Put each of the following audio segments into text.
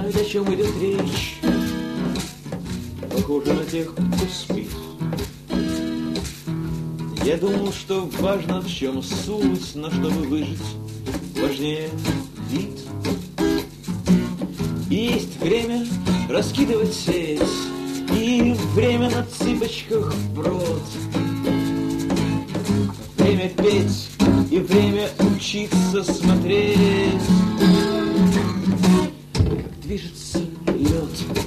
знают, о чем идет речь. Похоже на тех, кто спит. Я думал, что важно, в чем суть, но чтобы выжить, важнее вид. И есть время раскидывать сеть, и время на цыпочках вброд. Время петь и время учиться смотреть, как движется лед.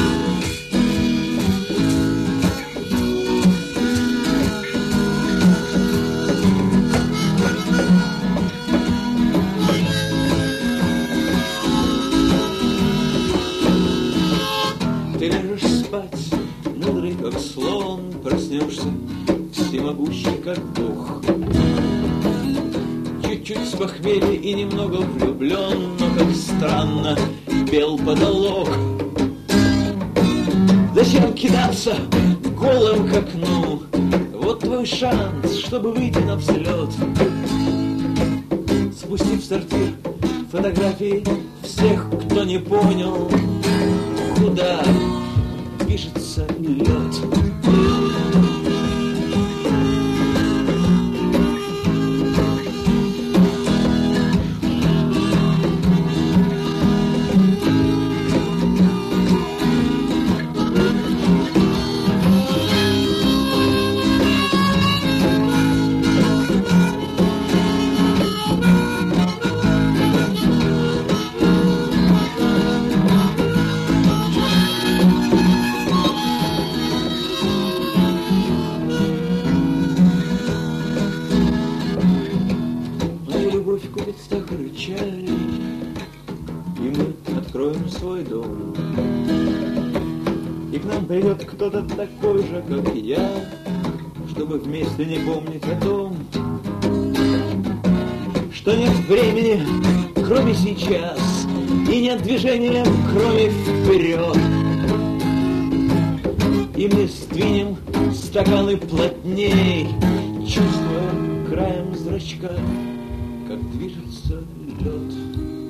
Ты ляжешь спать, мудрый как слон, проснешься всемогущий как Бог. Чуть-чуть с похмелья и немного влюблен, но как странно бел потолок. Зачем кидаться голым к окну? Вот твой шанс, чтобы выйти на взлет. Спустив в сортир фотографии всех, кто не понял, куда движется лед. Купит сахар и чай, и мы откроем свой дом. И к нам придет кто-то такой же, как я, чтобы вместе не помнить о том, что нет времени, кроме сейчас, и нет движения, кроме вперед. И мы сдвинем стаканы плотней, чувствуя краем зрачка, как движется лед.